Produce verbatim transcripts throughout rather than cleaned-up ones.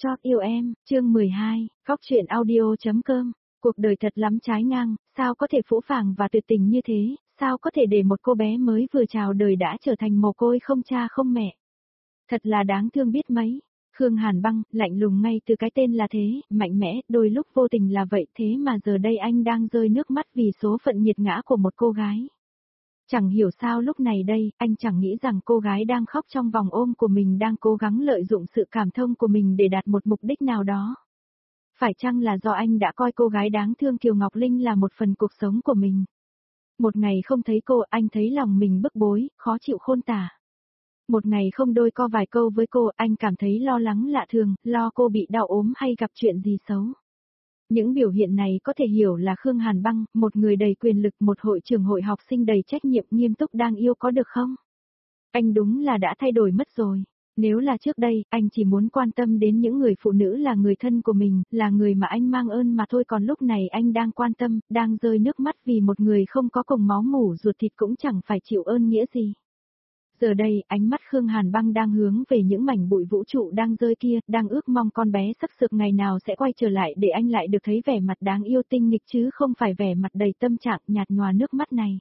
Chót yêu em, chương mười hai, Góc truyện audio.com. Cuộc đời thật lắm trái ngang, sao có thể phũ phàng và tuyệt tình như thế, sao có thể để một cô bé mới vừa chào đời đã trở thành mồ côi không cha không mẹ. Thật là đáng thương biết mấy. Khương Hàn Băng, lạnh lùng ngay từ cái tên là thế, mạnh mẽ, đôi lúc vô tình là vậy thế mà giờ đây anh đang rơi nước mắt vì số phận nghiệt ngã của một cô gái. Chẳng hiểu sao lúc này đây, anh chẳng nghĩ rằng cô gái đang khóc trong vòng ôm của mình đang cố gắng lợi dụng sự cảm thông của mình để đạt một mục đích nào đó. Phải chăng là do anh đã coi cô gái đáng thương Kiều Ngọc Linh là một phần cuộc sống của mình? Một ngày không thấy cô, anh thấy lòng mình bức bối, khó chịu khôn tả. Một ngày không đôi co vài câu với cô, anh cảm thấy lo lắng lạ thường, lo cô bị đau ốm hay gặp chuyện gì xấu. Những biểu hiện này có thể hiểu là Khương Hàn Băng, một người đầy quyền lực, một hội trưởng hội học sinh đầy trách nhiệm nghiêm túc đang yêu có được không? Anh đúng là đã thay đổi mất rồi. Nếu là trước đây, anh chỉ muốn quan tâm đến những người phụ nữ là người thân của mình, là người mà anh mang ơn mà thôi, còn lúc này anh đang quan tâm, đang rơi nước mắt vì một người không có cùng máu mủ ruột thịt cũng chẳng phải chịu ơn nghĩa gì. Giờ đây, ánh mắt Khương Hàn Băng đang hướng về những mảnh bụi vũ trụ đang rơi kia, đang ước mong con bé sắc sược ngày nào sẽ quay trở lại để anh lại được thấy vẻ mặt đáng yêu tinh nghịch chứ không phải vẻ mặt đầy tâm trạng nhạt nhòa nước mắt này.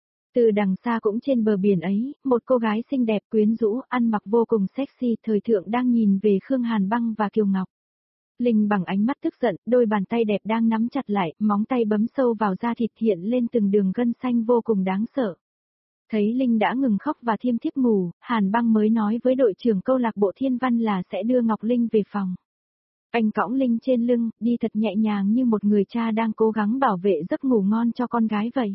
Từ đằng xa cũng trên bờ biển ấy, một cô gái xinh đẹp quyến rũ, ăn mặc vô cùng sexy, thời thượng đang nhìn về Khương Hàn Băng và Kiều Ngọc. Linh bằng ánh mắt tức giận, đôi bàn tay đẹp đang nắm chặt lại, móng tay bấm sâu vào da thịt hiện lên từng đường gân xanh vô cùng đáng sợ. Thấy Linh đã ngừng khóc và thiêm thiếp ngủ, Hàn Băng mới nói với đội trưởng câu lạc bộ Thiên Văn là sẽ đưa Ngọc Linh về phòng. Anh cõng Linh trên lưng, đi thật nhẹ nhàng như một người cha đang cố gắng bảo vệ giấc ngủ ngon cho con gái vậy.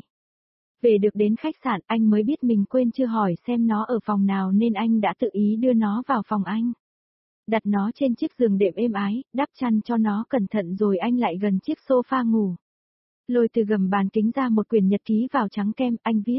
Về được đến khách sạn, anh mới biết mình quên chưa hỏi xem nó ở phòng nào nên anh đã tự ý đưa nó vào phòng anh. Đặt nó trên chiếc giường đệm êm ái, đắp chăn cho nó cẩn thận rồi anh lại gần chiếc sofa ngủ. Lôi từ gầm bàn kính ra một quyển nhật ký vào trắng kem, anh viết.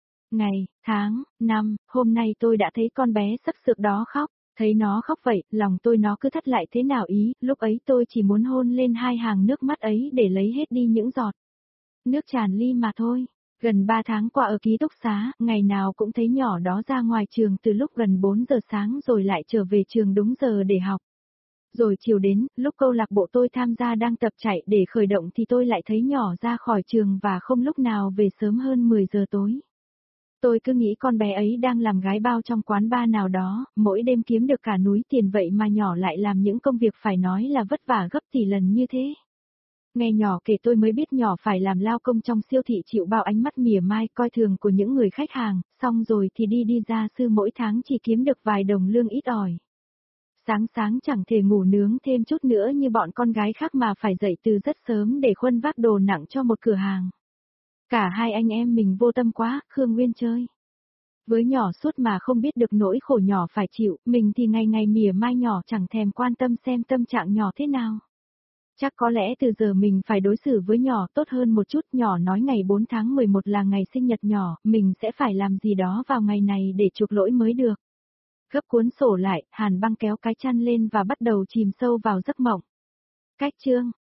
Ngày, tháng, năm, hôm nay tôi đã thấy con bé sắc sược đó khóc, thấy nó khóc vậy, lòng tôi nó cứ thắt lại thế nào ý, lúc ấy tôi chỉ muốn hôn lên hai hàng nước mắt ấy để lấy hết đi những giọt nước tràn ly mà thôi. Gần ba tháng qua ở ký túc xá, ngày nào cũng thấy nhỏ đó ra ngoài trường từ lúc gần bốn giờ sáng rồi lại trở về trường đúng giờ để học. Rồi chiều đến, lúc câu lạc bộ tôi tham gia đang tập chạy để khởi động thì tôi lại thấy nhỏ ra khỏi trường và không lúc nào về sớm hơn mười giờ tối. Tôi cứ nghĩ con bé ấy đang làm gái bao trong quán bar nào đó, mỗi đêm kiếm được cả núi tiền vậy mà nhỏ lại làm những công việc phải nói là vất vả gấp tỷ lần như thế. Nghe nhỏ kể tôi mới biết nhỏ phải làm lao công trong siêu thị chịu bao ánh mắt mỉa mai coi thường của những người khách hàng, xong rồi thì đi đi gia sư mỗi tháng chỉ kiếm được vài đồng lương ít ỏi. Sáng sáng chẳng thể ngủ nướng thêm chút nữa như bọn con gái khác mà phải dậy từ rất sớm để khuân vác đồ nặng cho một cửa hàng. Cả hai anh em mình vô tâm quá, Khương Nguyên chơi với nhỏ suốt mà không biết được nỗi khổ nhỏ phải chịu, mình thì ngày ngày mỉa mai nhỏ chẳng thèm quan tâm xem tâm trạng nhỏ thế nào. Chắc có lẽ từ giờ mình phải đối xử với nhỏ tốt hơn một chút, nhỏ nói ngày bốn tháng mười một là ngày sinh nhật nhỏ, mình sẽ phải làm gì đó vào ngày này để chuộc lỗi mới được. Gấp cuốn sổ lại, Hàn Băng kéo cái chăn lên và bắt đầu chìm sâu vào giấc mộng. Cách chương